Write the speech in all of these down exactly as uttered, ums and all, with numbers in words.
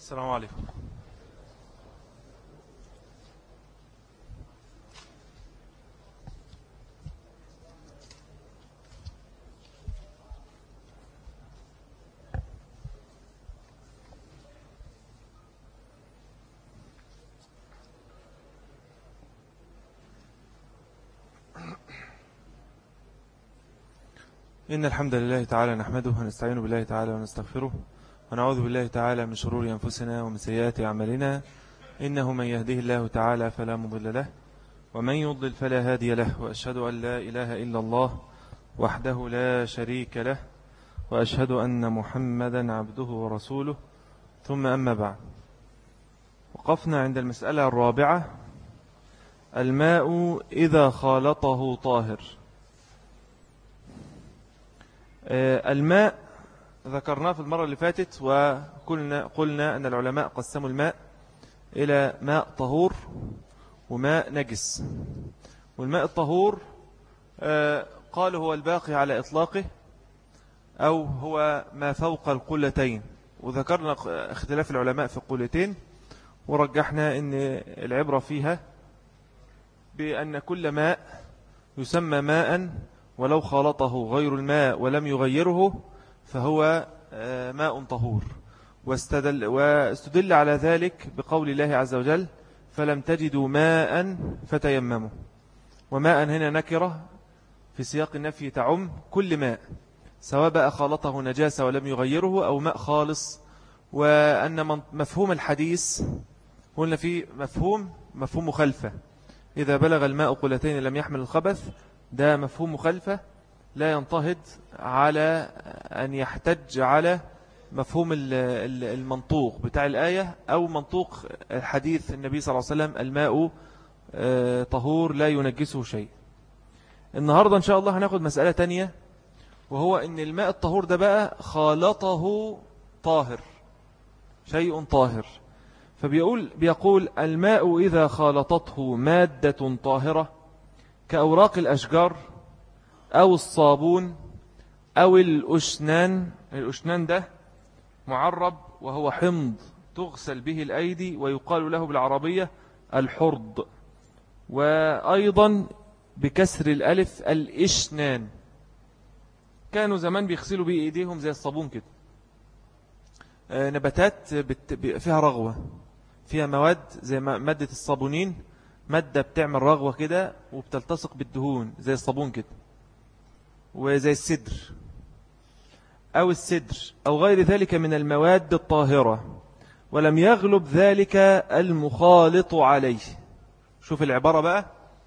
السلام عليكم. إن الحمد لله تعالى نحمده ونستعين بالله تعالى ونستغفره ونعوذ بالله تعالى من شرور أنفسنا ومن سيئات أعمالنا، إنه من يهده الله تعالى فلا مضل له ومن يضلل فلا هادي له، وأشهد أن لا إله إلا الله وحده لا شريك له، وأشهد أن محمدا عبده ورسوله، ثم أما بعد. وقفنا عند المسألة الرابعة: الماء إذا خالطه طاهر. الماء ذكرناه في المرة اللي فاتت، وقلنا قلنا أن العلماء قسموا الماء إلى ماء طهور وماء نجس. والماء الطهور قالوا هو الباقي على إطلاقه، أو هو ما فوق القلتين. وذكرنا اختلاف العلماء في القلتين، ورجحنا أن العبرة فيها بأن كل ماء يسمى ماء ولو خالطه غير الماء ولم يغيره فهو ماء طهور. واستدل, واستدل على ذلك بقول الله عز وجل: فلم تجدوا ماء فتيمموا. وماء هنا نكرة في سياق النفي تعم كل ماء، سواء بقى خالطه نجاسة ولم يغيره أو ماء خالص. وأن مفهوم الحديث قلنا فيه مفهوم مفهوم مخالفة: إذا بلغ الماء قلتين لم يحمل الخبث. ده مفهوم مخالفة لا ينتهض على أن يحتج على مفهوم المنطوق بتاع الآية أو منطوق الحديث النبي صلى الله عليه وسلم: الماء طهور لا ينجسه شيء. النهاردة إن شاء الله هناخد مسألة تانية، وهو أن الماء الطهور ده بقى خالطه طاهر، شيء طاهر. فبيقول بيقول الماء إذا خالطته مادة طاهرة كأوراق الأشجار أو الصابون أو الأشنان. الأشنان ده معرب وهو حمض تغسل به الأيدي، ويقال له بالعربية الحرض، وأيضا بكسر الألف الإشنان. كانوا زمان بيغسلوا به إيديهم زي الصابون كده. نباتات فيها رغوة، فيها مواد زي مادة الصابونين، مادة بتعمل رغوة كده وبتلتصق بالدهون زي الصابون كده، وزي السدر أو السدر أو غير ذلك من المواد الطاهرة، ولم يغلب ذلك المخالط عليه. شوف العبارة بقى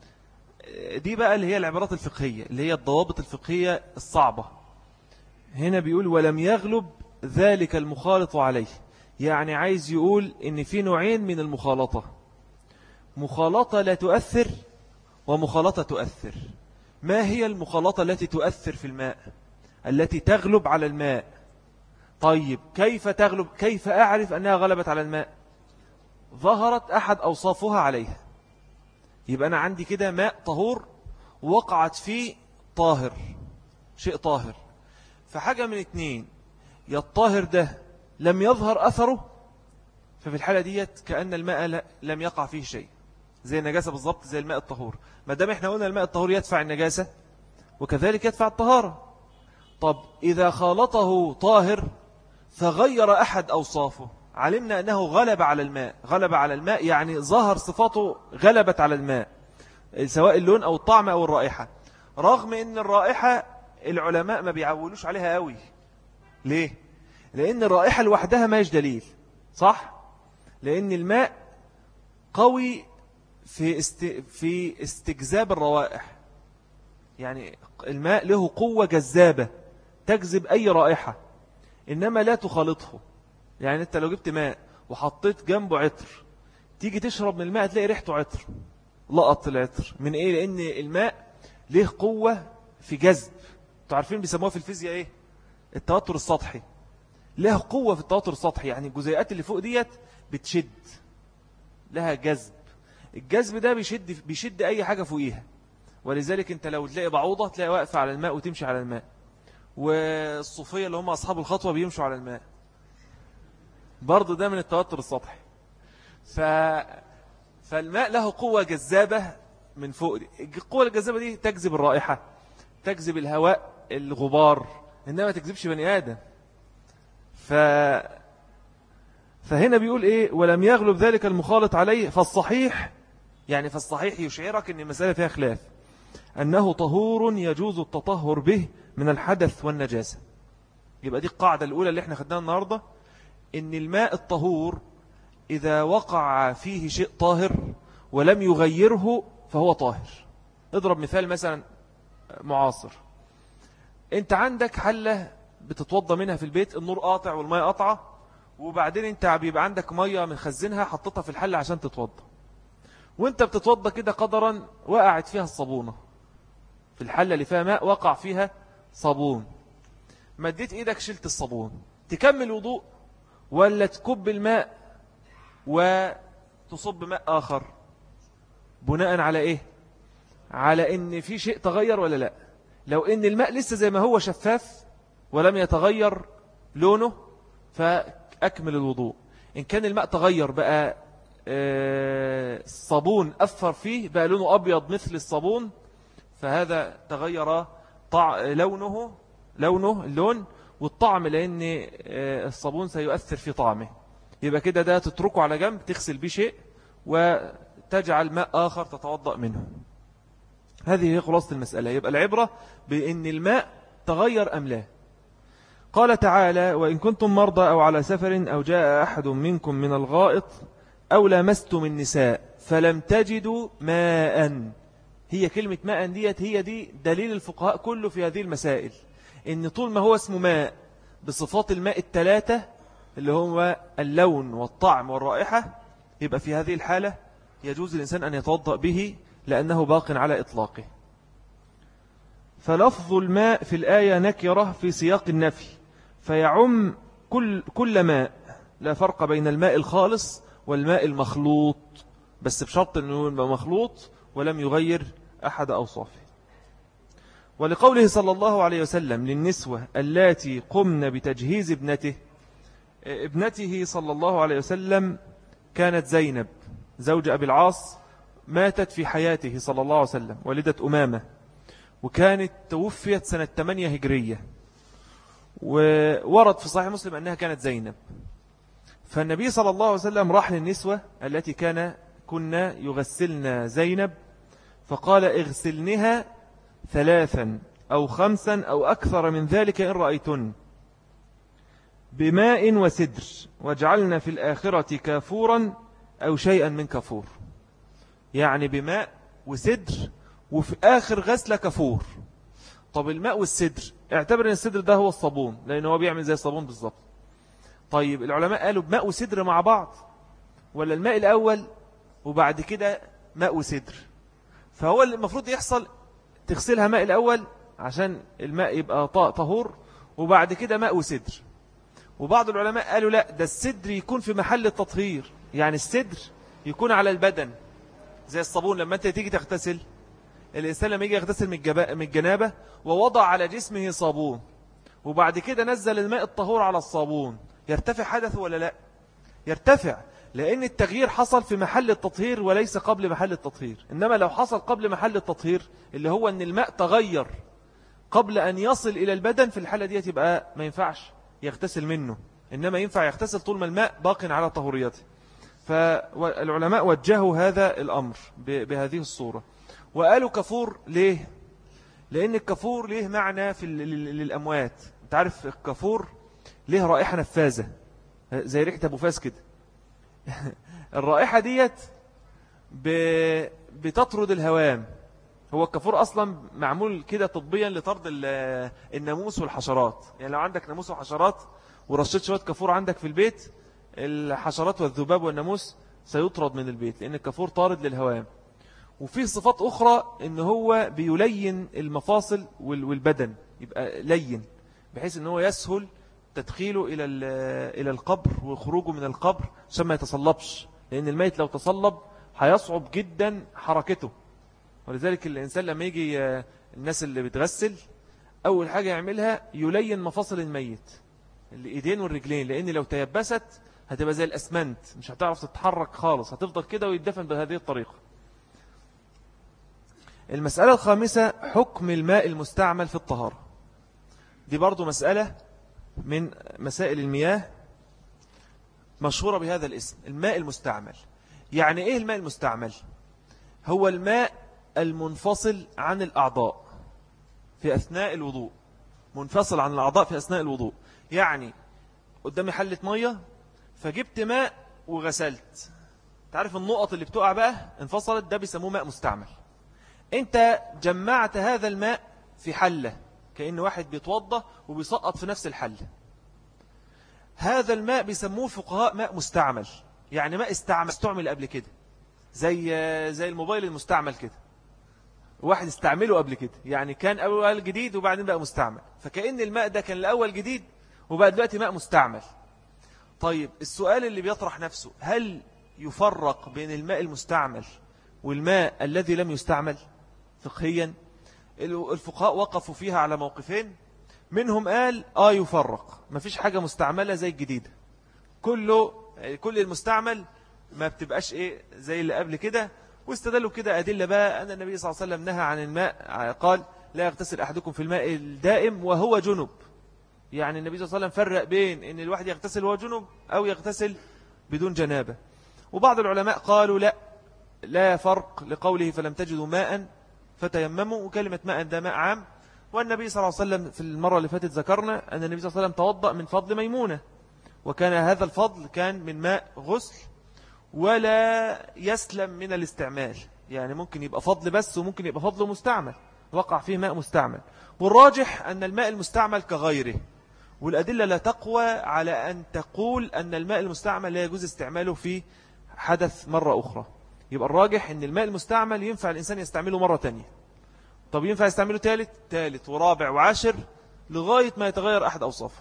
دي بقى اللي هي العبارات الفقهية، اللي هي الضوابط الفقهية الصعبة. هنا بيقول ولم يغلب ذلك المخالط عليه، يعني عايز يقول إن في نوعين من المخالطة: مخالطة لا تؤثر ومخالطة تؤثر. ما هي المخالطة التي تؤثر في الماء، التي تغلب على الماء؟ طيب كيف تغلب؟ كيف أعرف أنها غلبت على الماء؟ ظهرت أحد أوصافها عليها. يبقى أنا عندي كده ماء طهور وقعت فيه طاهر، شيء طاهر. فحاجة من اتنين: يا الطاهر ده لم يظهر أثره، ففي الحالة ديت كأن الماء لم يقع فيه شيء، زي النجاسة بالضبط، زي الماء الطهور. ما دام احنا قلنا الماء الطهور يدفع النجاسة وكذلك يدفع الطهارة. طب إذا خالطه طاهر فغير أحد أوصافه، علمنا أنه غلب على الماء. غلب على الماء يعني ظهر صفاته غلبت على الماء، سواء اللون أو الطعم أو الرائحة. رغم أن الرائحة العلماء ما بيعولوش عليها قوي. ليه؟ لأن الرائحة لوحدها ما يش دليل، صح؟ لأن الماء قوي في است... في استجذاب الروائح. يعني الماء له قوة جذابة تجذب أي رائحة، إنما لا تخالطه. يعني أنت لو جبت ماء وحطيت جنبه عطر، تيجي تشرب من الماء تلاقي ريحته عطر، لقط العطر. من إيه؟ لأن الماء له قوة في جذب. تعرفين بيسموها في الفيزياء إيه؟ التوتر السطحي. له قوة في التوتر السطحي، يعني الجزيئات اللي فوق ديت بتشد، لها جذب. الجذب ده بيشد بيشد أي حاجة فوقيها. ولذلك أنت لو تلاقي بعوضة تلاقي واقفة على الماء وتمشي على الماء، والصوفية اللي هم أصحاب الخطوة بيمشوا على الماء. برضو ده من التوتر السطحي. ف... فالماء له قوة جذابة من فوق. القوة الجذابة دي تجذب الرائحة، تجذب الهواء الغبار، إنما تجذبش بني آدم. ف... فهنا بيقول إيه؟ ولم يغلب ذلك المخالط عليه. فالصحيح يعني فالصحيح يشعرك أن المسألة فيها خلاف، أنه طهور يجوز التطهر به من الحدث والنجاسة. يبقى دي القاعدة الأولى اللي احنا خدناها النهاردة، إن الماء الطهور إذا وقع فيه شيء طاهر ولم يغيره فهو طاهر. اضرب مثال مثلا معاصر. انت عندك حلة بتتوضى منها في البيت، النور قاطع والماء قاطعة، وبعدين انت بيبقى عندك مية مخزنها حطتها في الحلة عشان تتوضى، وانت بتتوضى كده قدرا وقعت فيها الصابونة في الحلة اللي فيها ماء، وقع فيها صابون. مديت ايدك شلت الصابون، تكمل وضوء ولا تكب الماء وتصب ماء آخر؟ بناء على ايه؟ على ان في شيء تغير ولا لا. لو ان الماء لسه زي ما هو شفاف ولم يتغير لونه فأكمل الوضوء. إن كان الماء تغير بقى الصابون أثر فيه بقى لونه أبيض مثل الصابون، فهذا تغير طع... لونه لونه اللون والطعم، لأن الصابون سيؤثر في طعمه. يبقى كده ده تتركه على جنب، تغسل به شيء وتجعل ماء آخر تتوضأ منه. هذه هي خلاصة المسألة. يبقى العبرة بأن الماء تغير أم لا. قال تعالى: وإن كنتم مرضى أو على سفر أو جاء أحد منكم من الغائط أو لامستم النساء فلم تجدوا ماء. هي كلمة ماء ديت هي دي دليل الفقهاء كله في هذه المسائل، إن طول ما هو اسمه ماء بصفات الماء الثلاثة اللي هو اللون والطعم والرائحة، يبقى في هذه الحالة يجوز الإنسان أن يتوضأ به لأنه باق على إطلاقه. فلفظ الماء في الآية نكرة في سياق النفي، فيعم كل, كل ماء، لا فرق بين الماء الخالص والماء المخلوط، بس بشرط أنه يبقى مخلوط ولم يغير أحد أوصافه. ولقوله صلى الله عليه وسلم للنسوة اللاتي قمن بتجهيز ابنته، ابنته صلى الله عليه وسلم كانت زينب زوج أبي العاص، ماتت في حياته صلى الله عليه وسلم، والدة أمامة، وكانت توفيت سنة ثمانية هجرية، وورد في صحيح مسلم أنها كانت زينب. فالنبي صلى الله عليه وسلم راح للنسوة التي كان كنا يغسلن زينب، فقال: اغسلنها ثلاثا أو خمسا أو أكثر من ذلك إن رأيتن بماء وسدر، واجعلنا في الآخرة كافورا أو شيئا من كافور. يعني بماء وسدر، وفي آخر غسلة كافور. طب الماء والسدر، اعتبر ان السدر ده هو الصابون، لأنه هو بيعمل زي الصابون بالضبط. طيب العلماء قالوا بماء وسدر مع بعض، ولا الماء الأول وبعد كده ماء وسدر؟ فهو اللي المفروض يحصل تغسلها ماء الأول عشان الماء يبقى طهور، وبعد كده ماء وسدر. وبعض العلماء قالوا لا، ده السدر يكون في محل التطهير، يعني السدر يكون على البدن زي الصابون. لما انت تيجي تغتسل، الإنسان لما يجي يغتسل من الجنابة ووضع على جسمه صابون، وبعد كده نزل الماء الطهور على الصابون، يرتفع حدثه ولا لا؟ يرتفع، لأن التغيير حصل في محل التطهير وليس قبل محل التطهير. إنما لو حصل قبل محل التطهير اللي هو أن الماء تغير قبل أن يصل إلى البدن، في الحالة دي يبقى ما ينفعش يغتسل منه، إنما ينفع يغتسل طول ما الماء باق على طهوريته. فالعلماء وجهوا هذا الأمر بهذه الصورة، وقالوا كفور. ليه؟ لأن الكفور ليه معنى في للأموات. انت عارف الكفور ليه رائحة نفاذة زي ريحة أبو فاس كده. الرائحة ديت بتطرد الهوام. هو الكفور أصلا معمول كده طبيا لطرد الناموس والحشرات. يعني لو عندك ناموس وحشرات ورشيت شوية كفور عندك في البيت، الحشرات والذباب والناموس سيطرد من البيت، لأن الكفور طارد للهوام. وفيه صفات أخرى إن هو بيلين المفاصل والبدن، يبقى لين بحيث إن هو يسهل تدخيله إلى إلى القبر وخروجه من القبر عشان ما يتصلبش، لأن الميت لو تصلب هيصعب جدا حركته. ولذلك الإنسان لما يجي الناس اللي بتغسل أول حاجة يعملها يلين مفاصل الميت، الإيدين والرجلين، لأن لو تيبست هتبقى زي الأسمنت، مش هتعرف تتحرك خالص، هتفضل كده ويدفن بهذه الطريقة. المسألة الخامسة حكم الماء المستعمل في الطهارة. دي برضو مسألة من مسائل المياه مشهورة بهذا الاسم، الماء المستعمل. يعني إيه الماء المستعمل؟ هو الماء المنفصل عن الأعضاء في أثناء الوضوء، منفصل عن الأعضاء في أثناء الوضوء. يعني قدامي حلة مية فجبت ماء وغسلت، تعرف النقط اللي بتقع بقى انفصلت، ده بيسموه ماء مستعمل. انت جمعت هذا الماء في حلة، كأن واحد بيتوضى وبيسقط في نفس الحلة. هذا الماء بيسموه فقهاء ماء مستعمل، يعني ماء استعمل استعمل قبل كده، زي زي الموبايل المستعمل كده، واحد استعمله قبل كده، يعني كان أول جديد وبعدين بقى مستعمل، فكأن الماء ده كان الأول جديد وبقى دلوقتي ماء مستعمل. طيب السؤال اللي بيطرح نفسه، هل يفرق بين الماء المستعمل والماء الذي لم يستعمل فقهيا؟ الفقهاء وقفوا فيها على موقفين، منهم قال آه يفرق، ما فيش حاجة مستعملة زي الجديدة، كله كل المستعمل ما بتبقاش إيه زي اللي قبل كده. واستدلوا كده أدلة بقى أن النبي صلى الله عليه وسلم نهى عن الماء، قال لا يغتسل أحدكم في الماء الدائم وهو جنب. يعني النبي صلى الله عليه وسلم فرق بين أن الواحد يغتسل وهو جنب أو يغتسل بدون جنابة. وبعض العلماء قالوا لا لا فرق لقوله فلم تجدوا ماء فتيمموا، وكلمة ماء ده ماء عام. والنبي صلى الله عليه وسلم في المرة اللي فاتت ذكرنا أن النبي صلى الله عليه وسلم توضأ من فضل ميمونة، وكان هذا الفضل كان من ماء غسل ولا يسلم من الاستعمال، يعني ممكن يبقى فضل بس وممكن يبقى فضل مستعمل، وقع فيه ماء مستعمل. والراجح أن الماء المستعمل كغيره، والأدلة لا تقوى على أن تقول أن الماء المستعمل لا يجوز استعماله في حدث مرة أخرى. يبقى الراجح أن الماء المستعمل ينفع الإنسان يستعمله مرة تانية. طب ينفع يستعمله ثالث ثالث ورابع وعاشر لغاية ما يتغير أحد أوصافه.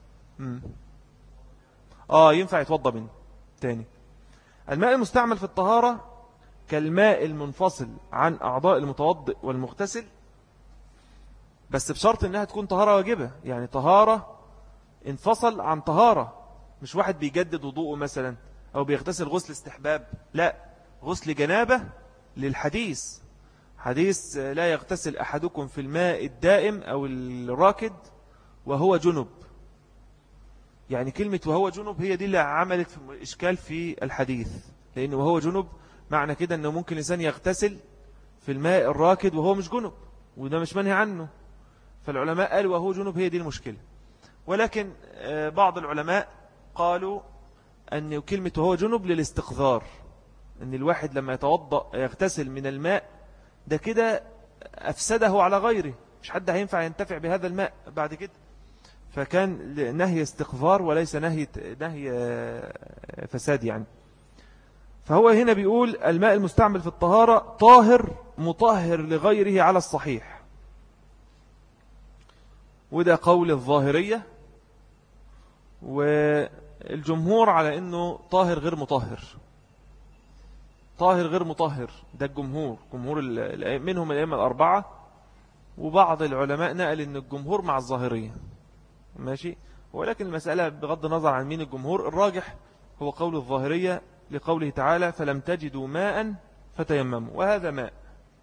آه ينفع يتوضى منه تاني. الماء المستعمل في الطهارة كالماء المنفصل عن أعضاء المتوضئ والمغتسل، بس بشرط أنها تكون طهارة واجبة، يعني طهارة انفصل عن طهارة، مش واحد بيجدد وضوءه مثلا أو بيغتسل غسل استحباب، لا، غسل جنابة للحديث، حديث لا يغتسل أحدكم في الماء الدائم أو الراكد وهو جنب. يعني كلمة وهو جنب هي دي اللي عملت إشكال في الحديث، لأنه وهو جنب معنى كده أنه ممكن الإنسان يغتسل في الماء الراكد وهو مش جنب، وده مش منهي عنه. فالعلماء قالوا وهو جنب هي دي المشكلة. ولكن بعض العلماء قالوا أن كلمة وهو جنب للاستقذار، أن الواحد لما يتوضأ يغتسل من الماء ده كده أفسده على غيره، مش حد هينفع ينتفع بهذا الماء بعد كده، فكان نهي استقذار وليس نهي نهي فساد يعني. فهو هنا بيقول الماء المستعمل في الطهارة طاهر مطهر لغيره على الصحيح، وده قول الظاهرية، والجمهور على أنه طاهر غير مطهر، طاهر غير مطهر، ده الجمهور، جمهور منهم الأئمة الأربعة، وبعض العلماء نقل أن الجمهور مع الظاهرية ماشي. ولكن المسألة بغض النظر عن مين الجمهور، الراجح هو قول الظاهرية لقوله تعالى فلم تجدوا ماء فتيمموا، وهذا ماء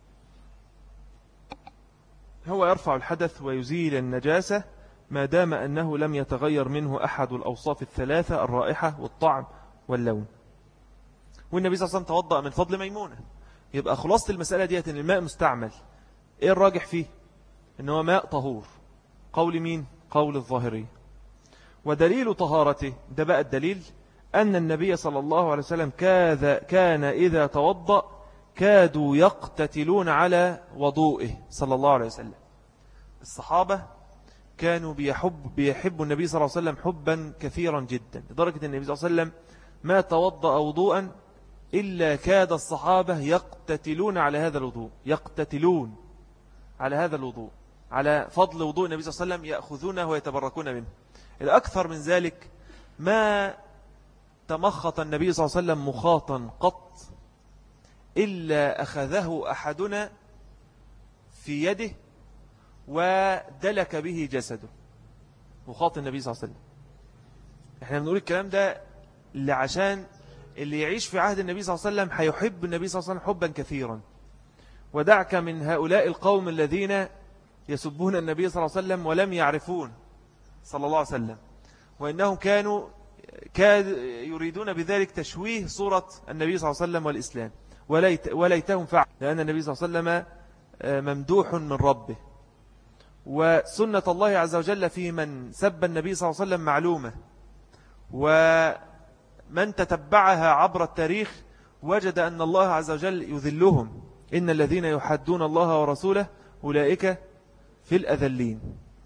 هو يرفع الحدث ويزيل النجاسة ما دام أنه لم يتغير منه أحد الأوصاف الثلاثة، الرائحة والطعم واللون. والنبي صلى الله عليه وسلم توضأ من فضل ميمونة. يبقى خلاصة المسألة ديت أن الماء مستعمل إيه الراجح فيه؟ أنه ماء طهور، قول مين؟ قول الظاهري. ودليل طهارته ده بقى الدليل أن النبي صلى الله عليه وسلم كان إذا توضأ كادوا يقتتلون على وضوئه صلى الله عليه وسلم. الصحابة كانوا بيحب بيحبوا النبي صلى الله عليه وسلم حبا كثيرا جدا، لدرجة النبي صلى الله عليه وسلم ما توضأ وضوءا إلا كاد الصحابة يقتتلون على هذا الوضوء، يقتتلون على هذا الوضوء، على فضل وضوء النبي صلى الله عليه وسلم، يأخذونه ويتبركون منه. الأكثر من ذلك ما تمخط النبي صلى الله عليه وسلم مخاطا قط إلا أخذه أحدنا في يده ودلك به جسده، مخاط النبي صلى الله عليه وسلم. احنا بنقول الكلام ده اللي عشان اللي يعيش في عهد النبي صلى الله عليه وسلم هيحب النبي صلى الله عليه وسلم حبا كثيرا. ودعك من هؤلاء القوم الذين يسبون النبي صلى الله عليه وسلم ولم يعرفون صلى الله عليه وسلم، وإنهم كانوا كاد يريدون بذلك تشويه صورة النبي صلى الله عليه وسلم والإسلام، وليت وليتهم فعل، لأن النبي صلى الله عليه وسلم ممدوح من ربه. وسنة الله عز وجل في من سب النبي صلى الله عليه وسلم معلومة، ومن تتبعها عبر التاريخ وجد أن الله عز وجل يذلهم، إن الذين يحدون الله ورسوله أولئك في الأذلين.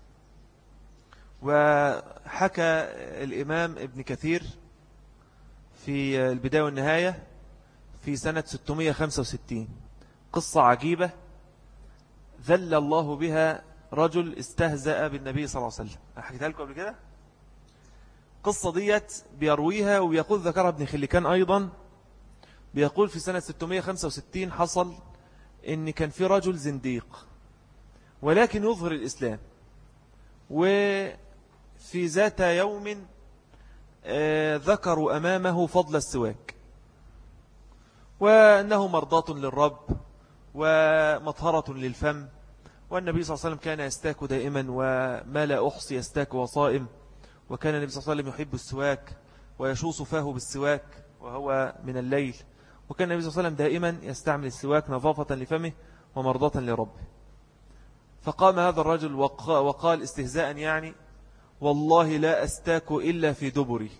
وحكى الإمام ابن كثير في البداية والنهاية في سنة ستمائة وخمسة وستين قصة عجيبة ذل الله بها رجل استهزأ بالنبي صلى الله عليه وسلم. حكيتها لكم قبل كده. قصة ديت بيرويها ويقول ذكرها ابن خليكان أيضا، بيقول في سنة ستمائة وخمسة وستين حصل إن كان في رجل زنديق ولكن يظهر الإسلام، وفي ذات يوم ذكروا أمامه فضل السواك، وأنه مرضاة للرب ومطهرة للفم، والنبي صلى الله عليه وسلم كان يستاك دائما وما لا أحصي يستاك وصائم، وكان النبي صلى الله عليه وسلم يحب السواك ويشوص فاه بالسواك وهو من الليل، وكان النبي صلى الله عليه وسلم دائما يستعمل السواك نظافة لفمه ومرضاة لربه. فقام هذا الرجل وقال استهزاء يعني: والله لا أستاك إلا في دبري،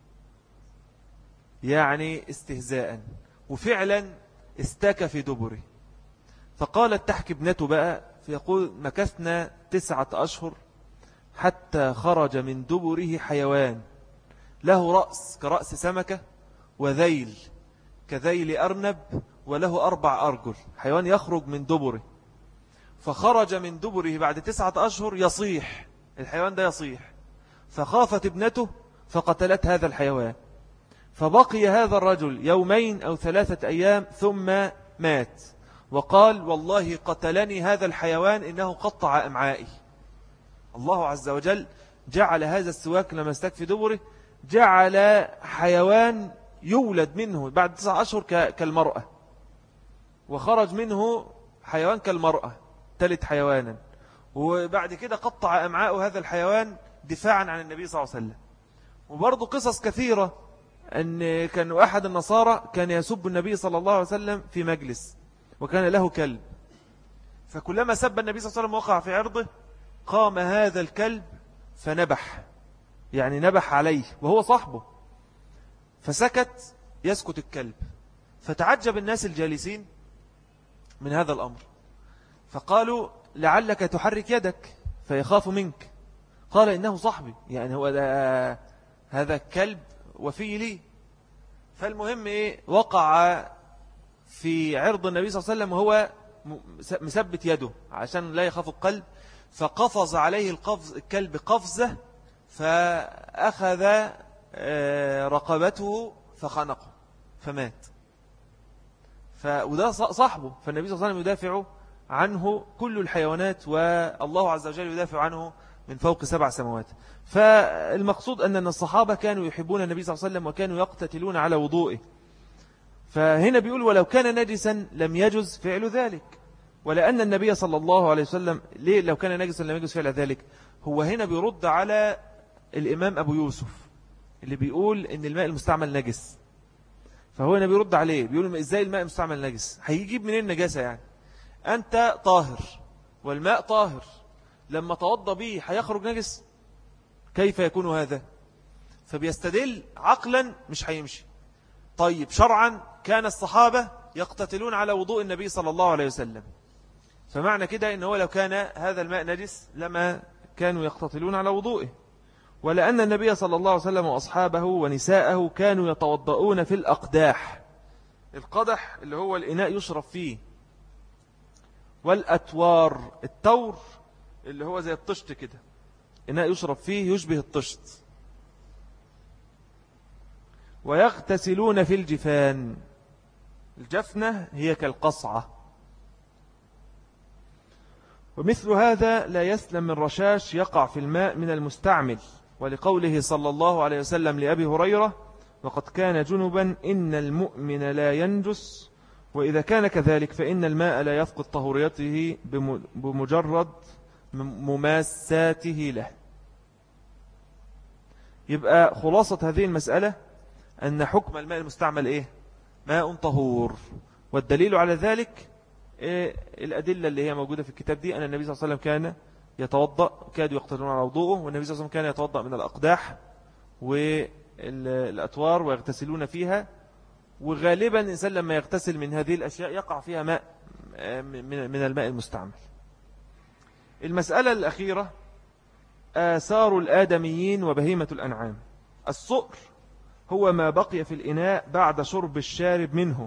يعني استهزاء، وفعلا استاك في دبري. فقالت تحكي ابنته بقى، فيقول: مكثنا تسعة أشهر حتى خرج من دبره حيوان له رأس كرأس سمكة وذيل كذيل أرنب وله أربع أرجل، حيوان يخرج من دبره. فخرج من دبره بعد تسعة أشهر يصيح، الحيوان ده يصيح، فخافت ابنته فقتلت هذا الحيوان. فبقي هذا الرجل يومين أو ثلاثة أيام ثم مات، وقال: والله قتلني هذا الحيوان إنه قطع أمعائي. الله عز وجل جعل هذا السواك لما استك في دبره جعل حيوان يولد منه بعد تسعة أشهر كالمرأة، وخرج منه حيوان كالمرأة تلت حيوانا، وبعد كده قطع أمعاء هذا الحيوان دفاعا عن النبي صلى الله عليه وسلم. وبرضه قصص كثيرة أن كان أحد النصارى كان يسب النبي صلى الله عليه وسلم في مجلس، وكان له كلب، فكلما سب النبي صلى الله عليه وسلم وقع في عرضه قام هذا الكلب فنبح، يعني نبح عليه وهو صاحبه، فسكت يسكت الكلب. فتعجب الناس الجالسين من هذا الأمر، فقالوا: لعلك تحرك يدك فيخاف منك. قال: إنه صاحبي، يعني هو ده هذا الكلب وفي لي. فالمهم إيه، وقع في عرض النبي صلى الله عليه وسلم وهو مثبت يده عشان لا يخاف القلب، فقفز عليه القفز الكلب قفزة فأخذ رقبته فخنقه فمات. وده صاحبه، فالنبي صلى الله عليه وسلم يدافع عنه كل الحيوانات، والله عز وجل يدافع عنه من فوق سبع سماوات. فالمقصود أن الصحابة كانوا يحبون النبي صلى الله عليه وسلم وكانوا يقتتلون على وضوئه. فهنا بيقول: ولو كان نجسا لم يجز فعل ذلك، ولأن النبي صلى الله عليه وسلم ليه لو كان نجسا لم يجز فعل ذلك. هو هنا بيرد على الإمام أبو يوسف اللي بيقول إن الماء المستعمل نجس، فهو هنا بيرد عليه بيقول: إزاي الماء المستعمل نجس؟ هيجيب منين النجاسة؟ يعني أنت طاهر والماء طاهر، لما توضى به هيخرج نجس؟ كيف يكون هذا؟ فبيستدل عقلا مش هيمشي. طيب شرعا كان الصحابة يقتتلون على وضوء النبي صلى الله عليه وسلم، فمعنى كده إنه لو كان هذا الماء نجس لما كانوا يقتتلون على وضوئه. ولأن النبي صلى الله عليه وسلم وأصحابه ونساءه كانوا يتوضؤون في الأقداح، القدح اللي هو الإناء يشرب فيه، والأتوار، التور اللي هو زي الطشت كده، إناء يشرب فيه يشبه الطشت، ويغتسلون في الجفان، الجفنة هي كالقصعة. ومثل هذا لا يسلم من رشاش يقع في الماء من المستعمل، ولقوله صلى الله عليه وسلم لأبي هريرة: وقد كان جنبا إن المؤمن لا ينجس، وإذا كان كذلك فإن الماء لا يفقد طهوريته بمجرد مماساته له. يبقى خلاصة هذه المسألة أن حكم الماء المستعمل إيه؟ ماء طهور. والدليل على ذلك إيه؟ الأدلة اللي هي موجودة في الكتاب دي، أن النبي صلى الله عليه وسلم كان يتوضأ، كادوا يقتلون على وضوءه، والنبي صلى الله عليه وسلم كان يتوضأ من الأقداح والأتوار ويغتسلون فيها. وغالبا الإنسان لما يغتسل من هذه الأشياء يقع فيها ماء من الماء المستعمل. المسألة الأخيرة آثار الآدميين وبهيمة الأنعام. السؤر هو ما بقي في الإناء بعد شرب الشارب منه،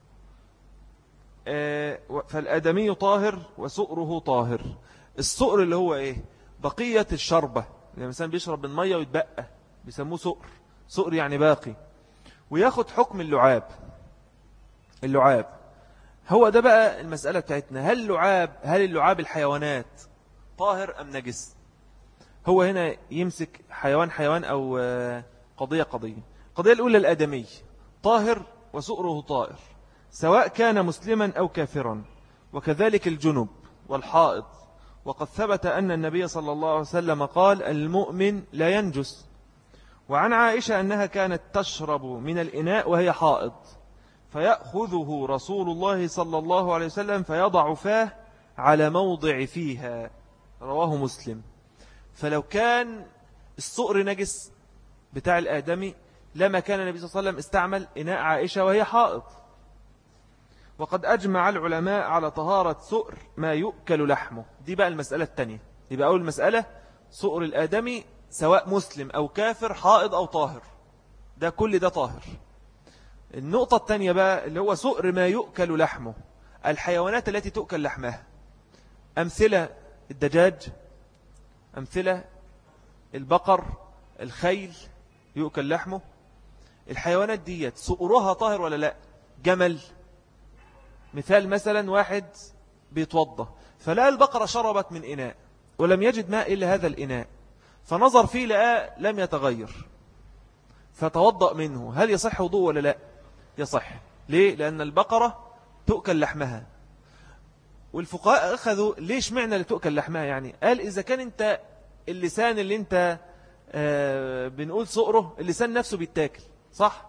فالآدمي طاهر وسؤره طاهر. السؤر اللي هو إيه؟ بقية الشربة، لما الإنسان بيشرب من مية ويتبقى بيسموه سؤر. سؤر يعني باقي، وياخد حكم اللعاب. اللعاب هو ده بقى المسألة بتاعتنا، هل اللعاب هل اللعاب الحيوانات طاهر أم نجس؟ هو هنا يمسك حيوان حيوان أو قضية قضية. القضية الأولى الآدمي طاهر وسؤره طائر، سواء كان مسلما أو كافرا، وكذلك الجنب والحائض. وقد ثبت أن النبي صلى الله عليه وسلم قال المؤمن لا ينجس. وعن عائشة أنها كانت تشرب من الإناء وهي حائض، فيأخذه رسول الله صلى الله عليه وسلم فيضع فاه على موضع فيها، رواه مسلم. فلو كان السؤر نجس بتاع الآدمي لما كان النبي صلى الله عليه وسلم استعمل إناء عائشة وهي حائض. وقد أجمع العلماء على طهارة سؤر ما يؤكل لحمه. دي بقى المسألة الثانية. يبقى أول مسألة سؤر الآدمي سواء مسلم أو كافر، حائض أو طاهر، ده كل ده طاهر. النقطة الثانية بقى اللي هو سؤر ما يؤكل لحمه، الحيوانات التي تؤكل لحمها، أمثلة الدجاج، أمثلة البقر، الخيل يؤكل لحمه. الحيوانات ديت سؤرها طاهر ولا لا؟ جمل مثال، مثلا واحد بيتوضى فلا البقرة شربت من إناء ولم يجد ماء إلا هذا الإناء، فنظر فيه لقى لم يتغير فتوضأ منه، هل يصح وضوء ولا لا؟ يصح. ليه؟ لأن البقرة تؤكل لحمها. والفقهاء أخذوا ليش معنى اللي تؤكل لحمها، يعني قال إذا كان أنت اللسان اللي أنت آه بنقول سؤره، اللسان نفسه بيتاكل صح؟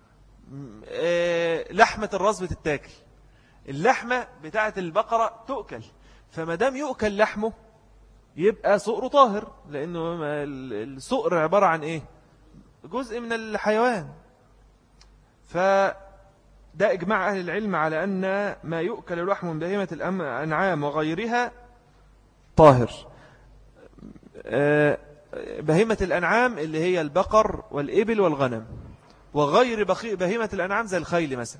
آه لحمة الراس بتتاكل، اللحمة بتاعة البقرة تؤكل، فما دام يؤكل لحمه يبقى سؤره طاهر، لأنه السؤر عبارة عن إيه؟ جزء من الحيوان. فده إجماع أهل العلم على أن ما يؤكل لحم من بهيمة الأنعام وغيرها طاهر. بهيمة الأنعام اللي هي البقر والإبل والغنم، وغير بهيمة الأنعام زي الخيل مثلا.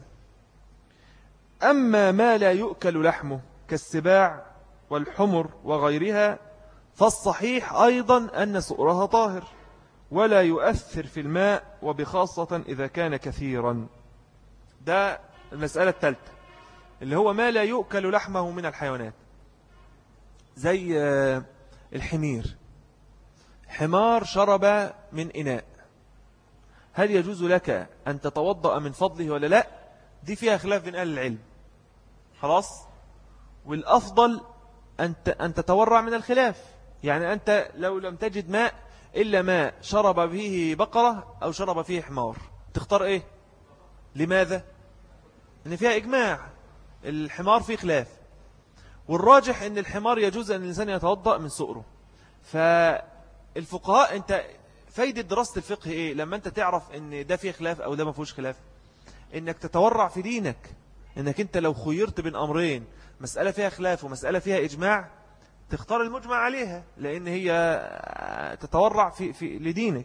أما ما لا يؤكل لحمه كالسباع والحمر وغيرها فالصحيح أيضا أن سؤرها طاهر ولا يؤثر في الماء، وبخاصة إذا كان كثيرا. ده المسألة الثالثة اللي هو ما لا يؤكل لحمه من الحيوانات، زي الحمير. حمار شرب من إناء، هل يجوز لك أن تتوضأ من فضله ولا لا؟ دي فيها خلاف بين أهل العلم خلاص. والأفضل أن تتورع من الخلاف، يعني أنت لو لم تجد ماء إلا ماء شرب فيه بقرة أو شرب فيه حمار، تختار إيه؟ لماذا؟ لأن فيها إجماع، الحمار فيه خلاف، والراجح أن الحمار يجوز أن الإنسان يتوضأ من سؤره. فالفقهاء أنت فايدة دراسة الفقه إيه؟ لما أنت تعرف أن ده فيه خلاف أو ده ما فيهوش خلاف، أنك تتورع في دينك. أنك أنت لو خيرت بين أمرين، مسألة فيها خلاف ومسألة فيها إجماع، تختار المجمع عليها، لأن هي تتورع في, في لدينك.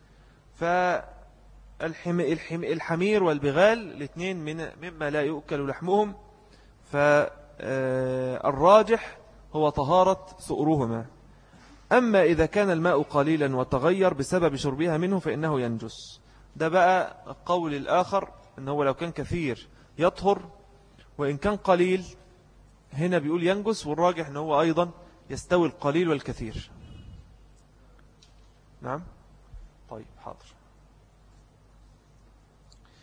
فالحمير والبغال الاثنين من مما لا يؤكل لحمهم، فالراجح هو طهارة سؤرهما. أما إذا كان الماء قليلا وتغير بسبب شربها منه فإنه ينجس. ده بقى القول الآخر، أنه لو كان كثير يطهر، وإن كان قليل هنا بيقول ينجس، والراجح أنه أيضا يستوي القليل والكثير. نعم طيب حاضر.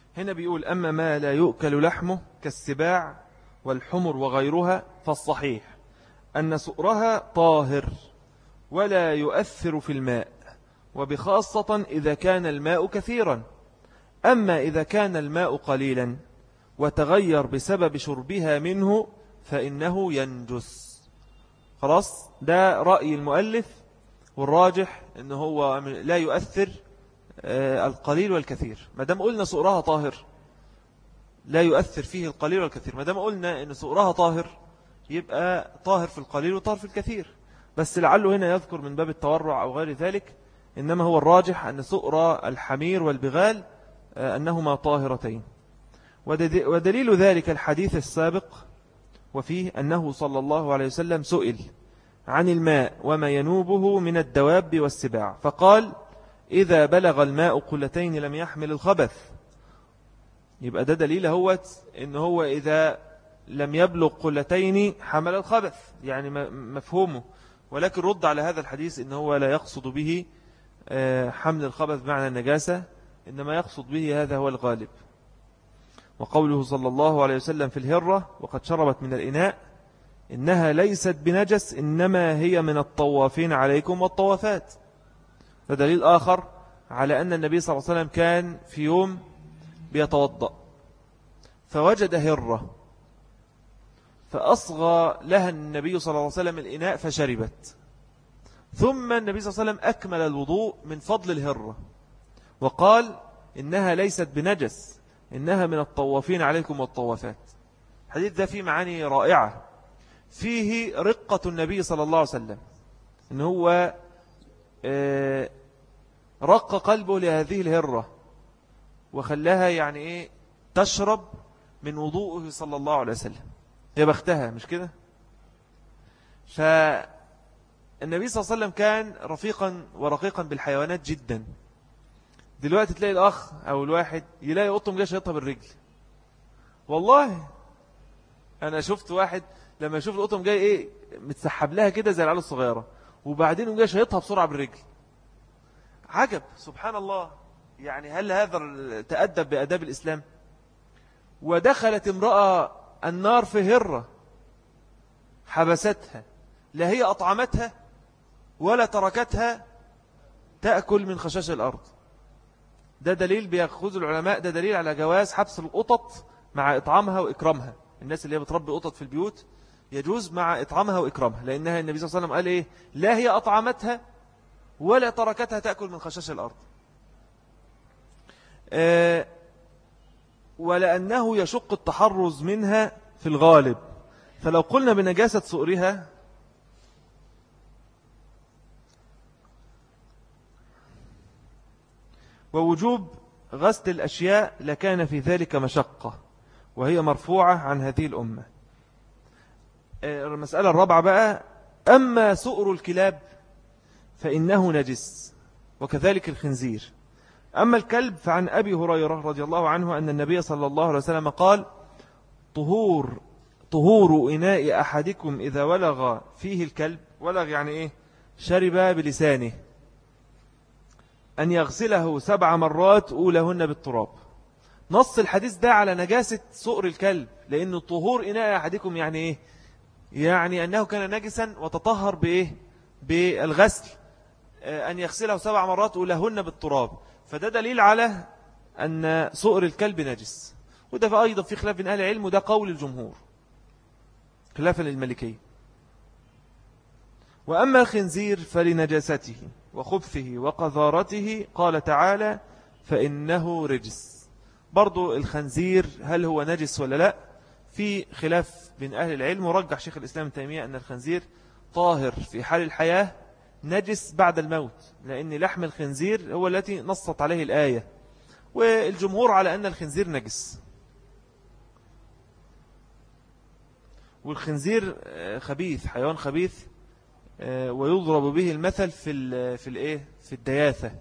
هنا بيقول أما ما لا يؤكل لحمه كالسباع والحمر وغيرها فالصحيح أن سؤرها طاهر ولا يؤثر في الماء، وبخاصة إذا كان الماء كثيرا. أما إذا كان الماء قليلا وتغير بسبب شربها منه فإنه ينجس. خلاص، ده رأي المؤلف، والراجح أنه هو لا يؤثر القليل والكثير. ما دام قلنا سؤرها طاهر لا يؤثر فيه القليل والكثير، ما دام قلنا أن سؤرها طاهر يبقى طاهر في القليل وطاهر في الكثير. بس لعله هنا يذكر من باب التورع أو غير ذلك، إنما هو الراجح أن سؤر الحمير والبغال أنهما طاهرتين. ودليل ذلك الحديث السابق، وفيه أنه صلى الله عليه وسلم سئل عن الماء وما ينوبه من الدواب والسباع فقال إذا بلغ الماء قلتين لم يحمل الخبث. يبقى ده دليل هو إن هو إذا لم يبلغ قلتين حمل الخبث، يعني مفهومه. ولكن رد على هذا الحديث إن هو لا يقصد به حمل الخبث بمعنى النجاسة، إنما يقصد به هذا هو الغالب. وقوله صلى الله عليه وسلم في الهرة وقد شربت من الإناء إنها ليست بنجس إنما هي من الطوافين عليكم والطوافات. فدليل آخر على أن النبي صلى الله عليه وسلم كان في يوم بيتوضأ فوجد هرة فأصغى لها النبي صلى الله عليه وسلم الإناء فشربت، ثم النبي صلى الله عليه وسلم أكمل الوضوء من فضل الهرة وقال إنها ليست بنجس إنها من الطوافين عليكم والطوافات. الحديث ده فيه معاني رائعة، فيه رقة النبي صلى الله عليه وسلم، إن هو رق قلبه لهذه الهرة وخلاها يعني إيه تشرب من وضوءه صلى الله عليه وسلم. يا بختها، مش كده؟ فالنبي صلى الله عليه وسلم كان رفيقا ورقيقا بالحيوانات جدا. دلوقتي تلاقي الأخ أو الواحد يلاقي قطه جاي شيطها بالرجل. والله أنا شفت واحد لما يشوف القطه جاي إيه متسحب لها كده زي العيال الصغيرة، وبعدين جاي شيطها بسرعة بالرجل. عجب، سبحان الله. يعني هل هذا تأدب بأداب الإسلام؟ ودخلت امرأة النار في هرة حبستها، لا هي أطعمتها ولا تركتها تأكل من خشاش الأرض. ده دليل بيأخذ العلماء، ده دليل على جواز حبس القطط مع إطعامها وإكرامها. الناس اللي بتربي قطط في البيوت يجوز مع إطعامها وإكرامها، لأنها النبي صلى الله عليه وسلم قال إيه؟ لا هي أطعمتها ولا تركتها تأكل من خشاش الأرض. أه ولأنه يشق التحرز منها في الغالب، فلو قلنا بنجاسة سؤرها ووجوب غسل الأشياء لكان في ذلك مشقة، وهي مرفوعة عن هذه الأمة. المسألة الرابعة بقى، أما سؤر الكلاب فإنه نجس وكذلك الخنزير. أما الكلب فعن أبي هريرة رضي الله عنه أن النبي صلى الله عليه وسلم قال طهور طهور إناء أحدكم إذا ولغ فيه الكلب، ولغ يعني إيه؟ شرب بلسانه، أن يغسله سبع مرات أولهن بالتراب. نص الحديث ده على نجاسة سؤر الكلب، لأن طهور إناء أحدكم يعني إيه؟ يعني أنه كان نجسا وتطهر بإيه؟ بالغسل، أن يغسله سبع مرات أولهن بالتراب. فده دليل على أن سؤر الكلب نجس. وده أيضا في خلاف بين أهل العلم، وده قول الجمهور خلافا للمالكية. وأما الخنزير فلنجاسته وخبثه وقذارته قال تعالى فإنه رجس. برضو الخنزير هل هو نجس ولا لا؟ في خلاف بين أهل العلم، ورجح شيخ الإسلام ابن تيمية أن الخنزير طاهر في حال الحياة نجس بعد الموت، لأن لحم الخنزير هو التي نصت عليه الآية، والجمهور على أن الخنزير نجس. والخنزير خبيث، حيوان خبيث، ويضرب به المثل في ال في الايه في الدياثة.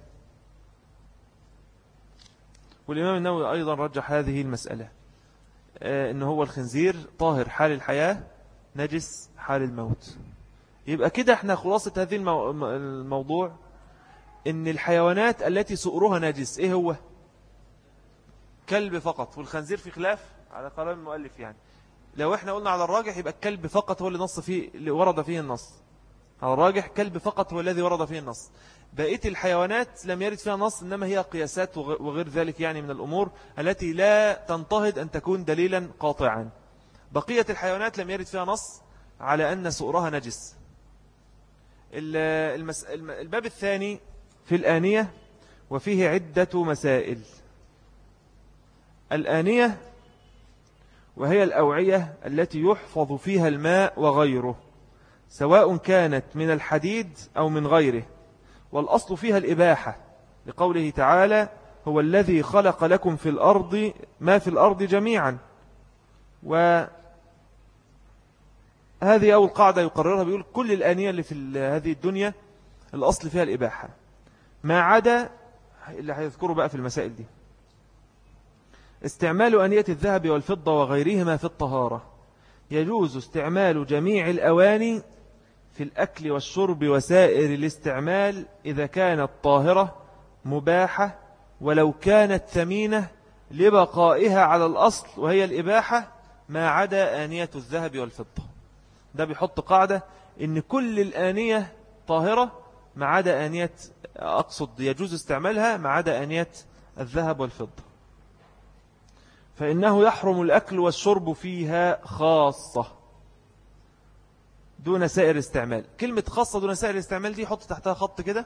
والإمام النووي أيضا رجح هذه المسألة، إن هو الخنزير طاهر حال الحياة نجس حال الموت. يبقى كده احنا خلاصة هذه المو... الموضوع إن الحيوانات التي سؤرها نجس إيه هو؟ كلب فقط، والخنزير في خلاف على كلام المؤلف. يعني لو احنا قلنا على الراجح يبقى الكلب فقط هو اللي نص فيه، اللي ورد فيه النص. على الراجح كلب فقط هو الذي ورد فيه النص. بقية الحيوانات لم يرد فيها نص، إنما هي قياسات وغير ذلك يعني من الأمور التي لا تنتهض أن تكون دليلا قاطعا. بقية الحيوانات لم يرد فيها نص على أن سؤرها نجس. المس... الباب الثاني في الآنية، وفيه عدة مسائل. الآنية وهي الأوعية التي يحفظ فيها الماء وغيره، سواء كانت من الحديد أو من غيره، والأصل فيها الإباحة، لقوله تعالى: هو الذي خلق لكم في الأرض ما في الأرض جميعا. وهذه أول قاعدة يقررها، بيقول كل الآنية اللي في هذه الدنيا الأصل فيها الإباحة، ما عدا اللي هيذكره بقى في المسائل دي. استعمال آنية الذهب والفضة وغيرهما في الطهارة. يجوز استعمال جميع الأواني في الأكل والشرب وسائر الاستعمال إذا كانت طاهرة مباحة، ولو كانت ثمينة لبقائها على الأصل وهي الإباحة، ما عدا آنية الذهب والفضة. ده بيحط قاعدة إن كل الآنية طاهرة ما عدا آنية، أقصد يجوز استعمالها ما عدا آنية الذهب والفضة، فإنه يحرم الأكل والشرب فيها خاصة دون سائر استعمال. كلمة خاصة دون سائر استعمال دي حط تحتها خط كده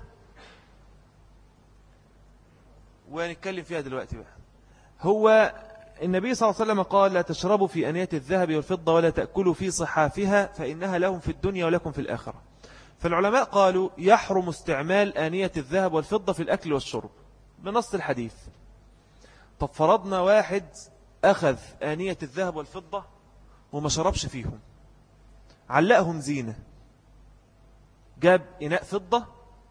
ونتكلم فيها دلوقتي بقى. هو النبي صلى الله عليه وسلم قال: لا تشربوا في آنية الذهب والفضة ولا تأكلوا في صحافها فإنها لهم في الدنيا ولكم في الآخرة. فالعلماء قالوا يحرم استعمال آنية الذهب والفضة في الأكل والشرب بنص الحديث. طب فرضنا واحد أخذ آنية الذهب والفضة وما شربش فيهم، علقهم زينة، جاب إناء فضة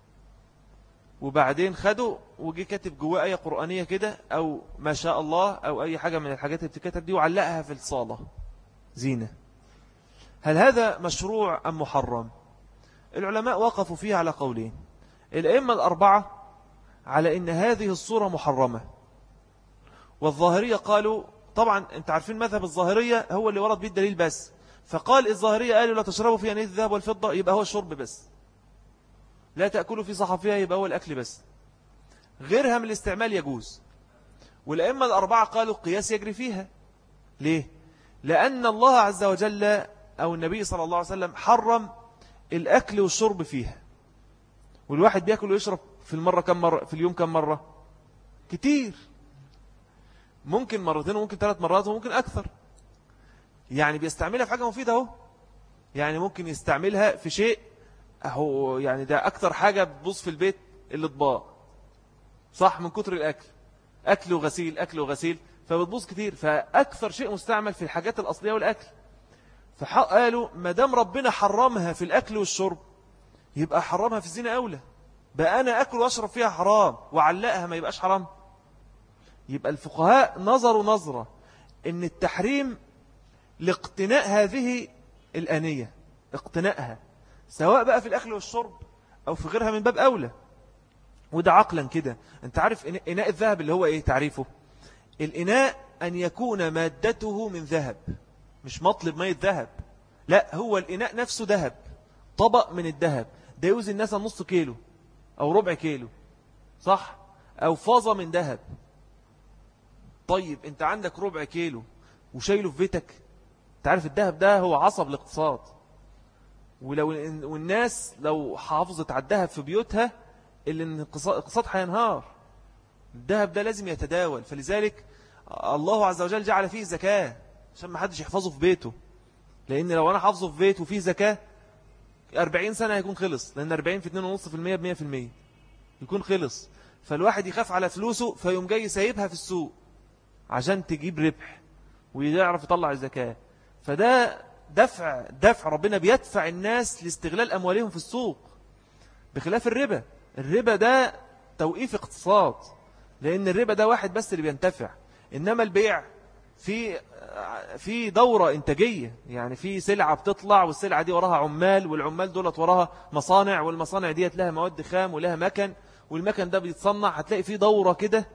وبعدين خده وجي كاتب جواه آية قرآنية كده أو ما شاء الله أو أي حاجة من الحاجات اللي بتكتب دي وعلقها في الصالة زينة. هل هذا مشروع أم محرم؟ العلماء وقفوا فيها على قولين. الأئمة الأربعة على إن هذه الصورة محرمة، والظاهرية قالوا، طبعا انت عارفين مذهب الظاهرية هو اللي ورد به الدليل بس، فقال الظاهرية قالوا لا تشربوا في آنية الذهب والفضة يبقى هو الشرب بس، لا تأكلوا في صحفها يبقى هو الأكل بس، غيرها من الاستعمال يجوز. والأئمة الأربعة قالوا القياس يجري فيها. ليه؟ لأن الله عز وجل أو النبي صلى الله عليه وسلم حرم الأكل والشرب فيها، والواحد بيأكل ويشرب في المرة كم مرة في اليوم؟ كم مرة؟ كتير، ممكن مرتين وممكن ثلاث مرات وممكن أكثر. يعني بيستعملها في حاجة مفيدة اهو، يعني ممكن يستعملها في شيء اهو، يعني ده أكثر حاجة بتبوظ في البيت الأطباق، صح؟ من كتر الأكل، أكل وغسيل أكل وغسيل فبتبوظ كتير، فأكثر شيء مستعمل في الحاجات الأصلية والأكل. فقالوا ما دام ربنا حرمها في الأكل والشرب يبقى حرمها في الزنا أولى. بقى أنا أكل وأشرب فيها حرام وعلقها ما يبقاش حرام؟ يبقى الفقهاء نظروا نظرة إن التحريم لاقتناء هذه الآنية، اقتنائها سواء بقى في الأكل والشرب أو في غيرها من باب أولى. وده عقلا كده. أنت عارف إناء الذهب اللي هو إيه تعريفه؟ الإناء أن يكون مادته من ذهب، مش مطلب مية ذهب، لا، هو الإناء نفسه ذهب، طبق من الذهب، ده يوزن الناس نص كيلو أو ربع كيلو، صح؟ أو فازة من ذهب. طيب أنت عندك ربع كيلو وشايله في بيتك، تعرف الذهب ده هو عصب الاقتصاد، ولو والناس لو حافظت على الذهب في بيوتها الاقتصاد هينهار. الذهب ده لازم يتداول، فلذلك الله عز وجل جعل فيه زكاة عشان ما حدش يحفظه في بيته، لأن لو أنا حافظه في بيته وفيه زكاة أربعين سنة هيكون خلص، لأن أربعين في اتنين ونص في المية بمية في المية يكون خلص. فالواحد يخاف على فلوسه فيوم جاي سايبها في السوق عشان تجيب ربح ويعرف يطلع الزكاة. فده دفع دفع ربنا بيدفع الناس لاستغلال أموالهم في السوق، بخلاف الربا. الربا ده توقيف اقتصاد، لأن الربا ده واحد بس اللي بينتفع، إنما البيع في في دورة إنتاجية، يعني في سلعة بتطلع والسلعة دي وراها عمال، والعمال دولت وراها مصانع، والمصانع ديت لها مواد خام ولها مكن، والمكن ده بيتصنع، هتلاقي في دورة كده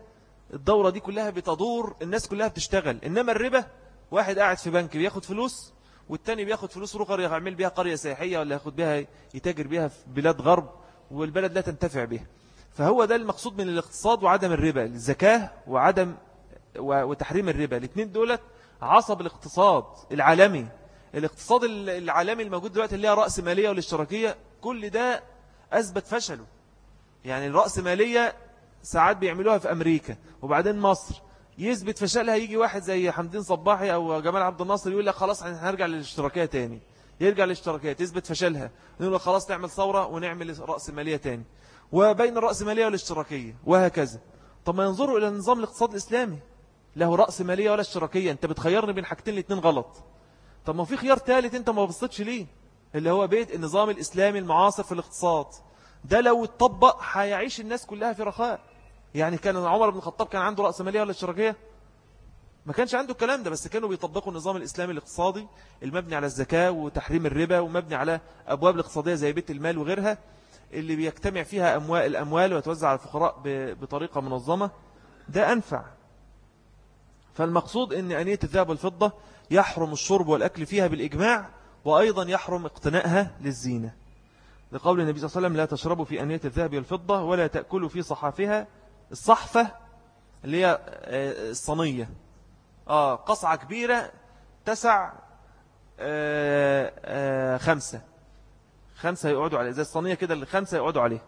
الدورة دي كلها بتدور، الناس كلها بتشتغل. إنما الربا واحد قاعد في بنك بياخد فلوس، والتاني بياخد فلوس روخر يعمل بيها قرية سياحية ولا ياخد بيها يتاجر بيها في بلاد غرب، والبلد لا تنتفع بها. فهو ده المقصود من الاقتصاد وعدم الربا، الزكاة وعدم وتحريم الربا. الاثنين دولت عصب الاقتصاد العالمي. الاقتصاد العالمي الموجود دلوقتي اللي هي رأس مالية والاشتراكية، كل ده أثبت فشله. يعني الرأس مالية ساعات بيعملوها في أمريكا وبعدين مصر، يثبت فشلها يجي واحد زي حمدين صباحي أو جمال عبد الناصر يقول لك خلاص هنرجع للاشتراكية تاني، يرجع للاشتراكية تثبت فشلها، نقول لك خلاص نعمل ثورة ونعمل رأس مالية تاني، وبين الرأس مالية والاشتراكية وهكذا. طب ما ينظروا إلى نظام الاقتصاد الإسلامي، له رأس مالية ولا اشتراكية. انت بتخيرني بين حاجتين الاثنين غلط. طب ما في خيار ثالث انت ما بصيتش ليه، اللي هو بيت النظام الإسلامي المعاصر في الاقتصاد. ده لو اتطبق هيعيش الناس كلها في رخاء. يعني كان عمر بن الخطاب كان عنده رأس مالية ولا اشتراكية؟ ما كانش عنده الكلام ده، بس كانوا بيطبقوا النظام الإسلامي الاقتصادي المبني على الزكاة وتحريم الربا، ومبني على أبواب الاقتصادية زي بيت المال وغيرها، اللي بيجتمع فيها أموال الأموال وتوزع على الفقراء بطريقة منظمة. ده أنفع. فالمقصود أن أنية الذهب والفضة يحرم الشرب والأكل فيها بالإجماع، وأيضا يحرم اقتنائها للزينة، لقول النبي صلى الله عليه وسلم: لا تشربوا في أنية الذهب والفضة ولا تأكلوا في صحافها. الصحفة اللي هي الصينية، آه قصعة كبيرة تسع آه آه خمسة خمسة يقعدوا عليه، زي الصينية كده اللي خمسة يقعدوا عليه.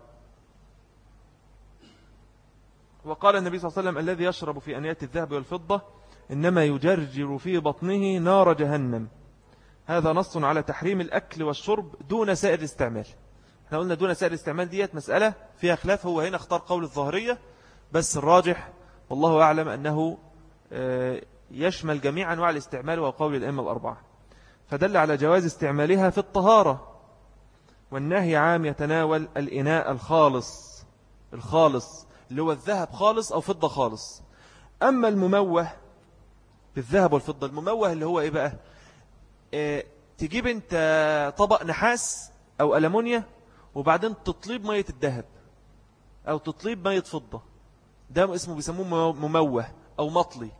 وقال النبي صلى الله عليه وسلم: الذي يشرب في أنية الذهب والفضة إنما يجرجر في بطنه نار جهنم. هذا نص على تحريم الأكل والشرب دون سائر الاستعمال. احنا قلنا دون سائر الاستعمال ديت مسألة فيها خلاف، هو هنا اختار قول الظاهرية، بس الراجح والله أعلم أنه يشمل جميع أنواع الاستعمال وقول الأئمة الأربعة، فدل على جواز استعمالها في الطهارة. والنهي عام يتناول الإناء الخالص الخالص اللي هو الذهب خالص أو فضة خالص. أما المموه بالذهب والفضة، المموه اللي هو إيه بقى؟ إيه، تجيب أنت طبق نحاس أو ألمونيا وبعدين تطليب مية الذهب أو تطليب مية فضة، ده اسمه بيسموه مموه أو مطلي.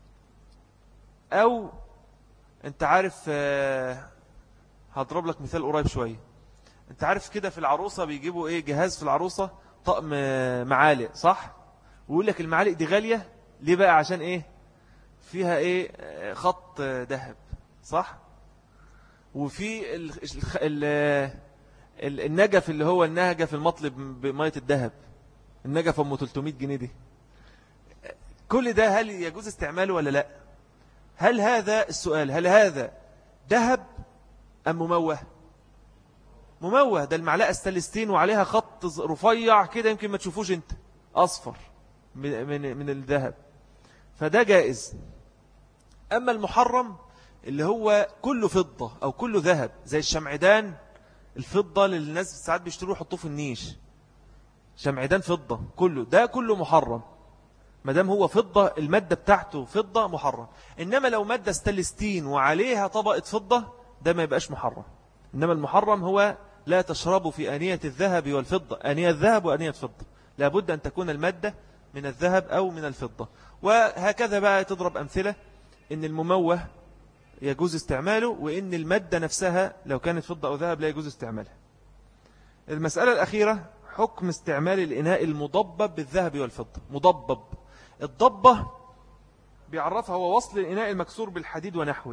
أو أنت عارف، آه هضرب لك مثال قريب شوية. أنت عارف كده في العروسة بيجيبوا إيه، جهاز في العروسة طقم معالق، صح؟ ويقول لك المعالق دي غالية ليه بقى؟ عشان إيه؟ فيها إيه؟ خط ذهب، صح؟ وفي ال ال ال النجف اللي هو النجف المطلب بمية الذهب، النجف أم ثلاثمائة جنيه دي. كل ده هل يجوز استعماله ولا لا؟ هل هذا السؤال، هل هذا ذهب أم مموه؟ مموه. ده المعلقة الستانلستين وعليها خط رفيع كده يمكن ما تشوفوش انت، أصفر من, من, من الذهب، فده جائز. أما المحرم اللي هو كله فضة أو كله ذهب، زي الشمعدان الفضة اللي الناس ساعات بيشتروا يحطوه في النيش، شمعدان فضة، كله ده كله محرم مادام هو فضة، المادة بتاعته فضة، محرم. إنما لو مادة ستانلستين وعليها طبقة فضة ده ما يبقاش محرم. إنما المحرم هو لا تشربوا في آنية الذهب والفضة، آنية الذهب وآنية فضة، لابد أن تكون المادة من الذهب أو من الفضة. وهكذا بقى تضرب أمثلة إن المموه يجوز استعماله، وإن المادة نفسها لو كانت فضة أو ذهب لا يجوز استعمالها. المسألة الأخيرة حكم استعمال الإناء المضبب بالذهب والفضة. مضبب، الضبة بيعرفها هو وصل الإناء المكسور بالحديد ونحوه.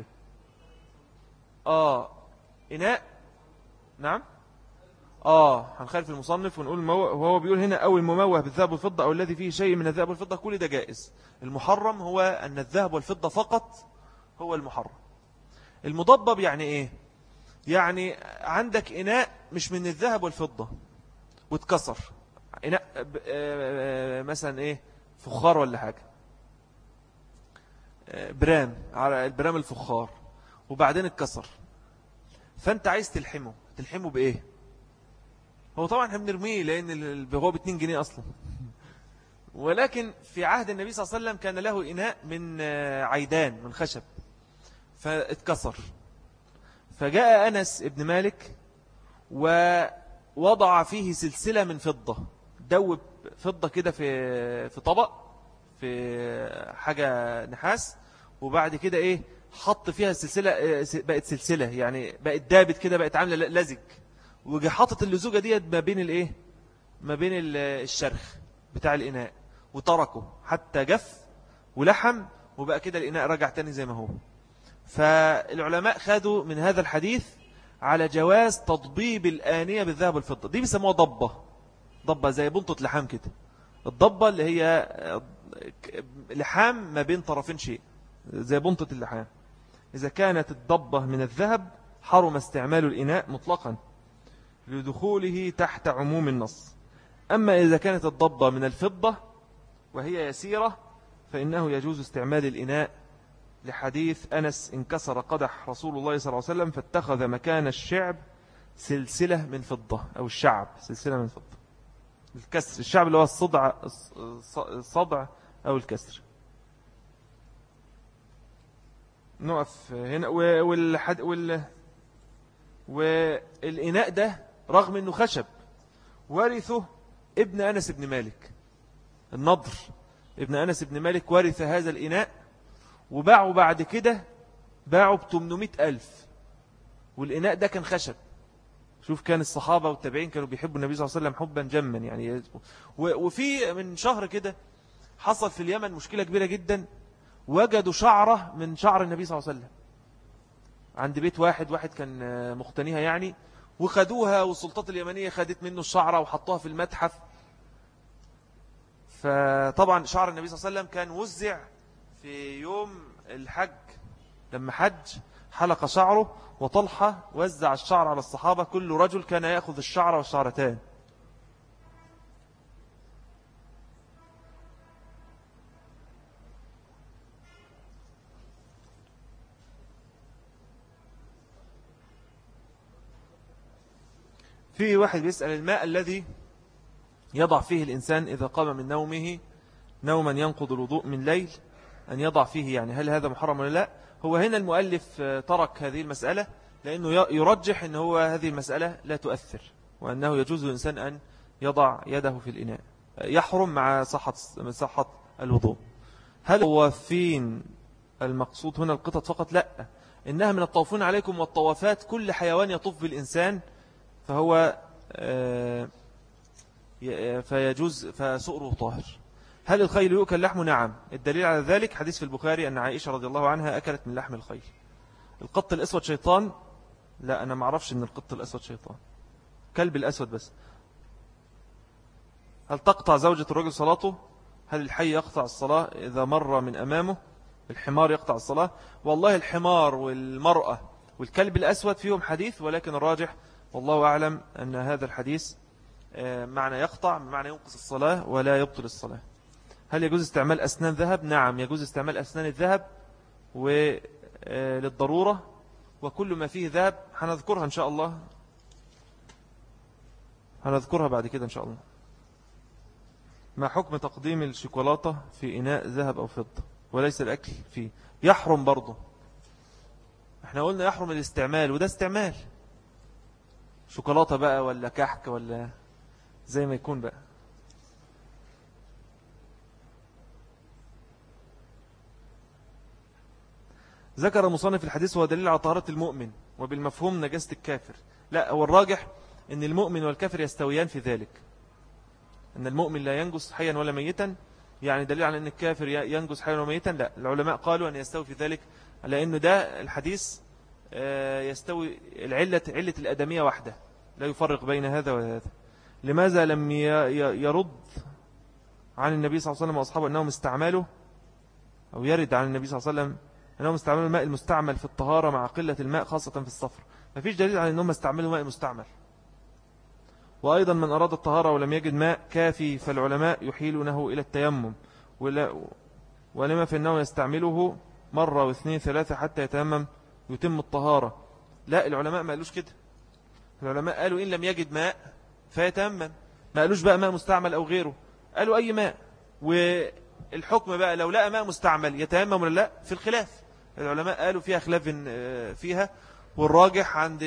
آه إناء، نعم، آه هنخالف المصنف ونقول المو... وهو بيقول هنا أو المموه بالذهب والفضة أو الذي فيه شيء من الذهب والفضة، كل ده جائز. المحرم هو أن الذهب والفضة فقط هو المحرم. المضبب يعني إيه؟ يعني عندك إناء مش من الذهب والفضة واتكسر، إناء مثلا إيه، فخار ولا حاجة، برام، على البرام الفخار، وبعدين اتكسر، فأنت عايز تلحمه، تلحمه بإيه؟ هو طبعا احنا بنرميه لأن هو باتنين جنيه أصلا. ولكن في عهد النبي صلى الله عليه وسلم كان له إناء من عيدان، من خشب، فاتكسر، فجاء أنس ابن مالك ووضع فيه سلسلة من فضة، دوب فضة كده في في طبق في حاجة نحاس، وبعد كده إيه حط فيها السلسلة، بقت سلسلة يعني بقت دابت كده، بقت عاملة لزج، وجي حاطط اللزوجة دي ما بين الإيه ما بين الشرخ بتاع الإناء، وتركه حتى جف ولحم، وبقى كده الإناء رجع تاني زي ما هو. فالعلماء خدوا من هذا الحديث على جواز تضبيب الآنية بالذهب والفضة. دي بيسموها ضبة، ضبة زي بنطة لحام كده. الضبة اللي هي لحام ما بين طرفين شيء زي بنطة اللحام. إذا كانت الضبة من الذهب حرم استعمال الإناء مطلقا لدخوله تحت عموم النص. أما إذا كانت الضبة من الفضة وهي يسيرة فإنه يجوز استعمال الإناء، لحديث أنس انكسر قدح رسول الله صلى الله عليه وسلم فاتخذ مكان الشعب سلسلة من فضة، أو الشعب سلسلة من فضة. الكسر الشعب اللي هو الصدع، الصدع أو الكسر. نقف هنا. والحد وال والإناء ده رغم أنه خشب ورثه ابن أنس بن مالك، النضر ابن أنس بن مالك ورث هذا الإناء، وباعوا بعد كده باعوا بثمانمائة ألف، والإناء ده كان خشب. شوف كان الصحابة والتابعين كانوا بيحبوا النبي صلى الله عليه وسلم حبا جما يعني. وفي من شهر كده حصل في اليمن مشكلة كبيرة جدا، وجدوا شعرة من شعر النبي صلى الله عليه وسلم عند بيت واحد واحد كان مختنيها يعني، وخدوها، والسلطات اليمنية خدت منه الشعرة وحطوها في المتحف. فطبعا شعر النبي صلى الله عليه وسلم كان وزع في يوم الحج، لما حج حلق شعره، وطلحة وزع الشعر على الصحابة، كل رجل كان يأخذ الشعر والشعرتان. في واحد بيسأل الماء الذي يضع فيه الإنسان إذا قام من نومه نوما ينقض الوضوء من ليل، أن يضع فيه يعني، هل هذا محرم ولا لا؟ هو هنا المؤلف ترك هذه المسألة لأنه يرجح أن هو هذه المسألة لا تؤثر، وأنه يجوز للإنسان أن يضع يده في الإناء، يحرم مع صحة, صحة الوضوء. هل هو فين المقصود هنا القطط فقط؟ لا، إنها من الطوفون عليكم والطوافات، كل حيوان يطوف بالإنسان فهو فيجوز فسؤره طاهر. هل الخيل يؤكل لحمه؟ نعم. الدليل على ذلك حديث في البخاري أن عائشة رضي الله عنها أكلت من لحم الخيل. القط الأسود شيطان؟ لا، أنا ما أعرفش أن القط الأسود شيطان، كلب الأسود بس. هل تقطع زوجة الرجل صلاته؟ هل الحي يقطع الصلاة إذا مر من أمامه؟ الحمار يقطع الصلاة؟ والله الحمار والمرأة والكلب الأسود فيهم حديث، ولكن الراجح والله أعلم أن هذا الحديث معنى يقطع معنى ينقص الصلاة ولا يبطل الصلاة. هل يجوز استعمال أسنان ذهب؟ نعم، يجوز استعمال أسنان الذهب وللضرورة، وكل ما فيه ذهب هنذكرها إن شاء الله، هنذكرها بعد كده إن شاء الله. ما حكم تقديم الشوكولاتة في إناء ذهب أو فضة وليس الأكل فيه؟ يحرم برضه، احنا قلنا يحرم الاستعمال، وده استعمال شوكولاتة بقى ولا كحك ولا زي ما يكون بقى. ذكر مصنف الحديث هو دليل على طهارة المؤمن وبالمفهوم نجاسة الكافر. لا، هو الراجح أن المؤمن والكافر يستويان في ذلك، أن المؤمن لا ينجس حيا ولا ميتا، يعني دليل على أن الكافر ينجس حيا وميتا. لا، العلماء قالوا أن يستوي في ذلك، لأنه ده الحديث يستوي العلة علة الأدمية واحدة، لا يفرق بين هذا وهذا. لماذا لم يرد عن النبي صلى الله عليه وسلم وأصحابه أنهم استعملوا، أو يرد عن النبي صلى الله عليه وسلم أنهم استعملوا الماء المستعمل في الطهارة مع قلة الماء خاصة في الصفر؟ ما فيش دليل على أنهم استعملوا ماء مستعمل. وأيضا من أراد الطهارة ولم يجد ماء كافي فالعلماء يحيلونه إلى التيمم، ولما في أنه يستعمله مرة واثنين ثلاثة حتى يتيمم يتم الطهارة. لا، العلماء ما قالوش كده. العلماء قالوا إن لم يجد ماء فيتيمم، ما قالوش بقى ماء مستعمل أو غيره، قالوا أي ماء. والحكم بقى لو لقى ماء مستعمل يتيمم ولا لا في الخلاف. العلماء قالوا فيها خلاف فيها، والراجح عند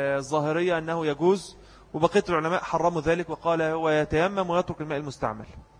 الظاهرية أنه يجوز، وبقية العلماء حرموا ذلك وقال هو يتيمم ويترك الماء المستعمل.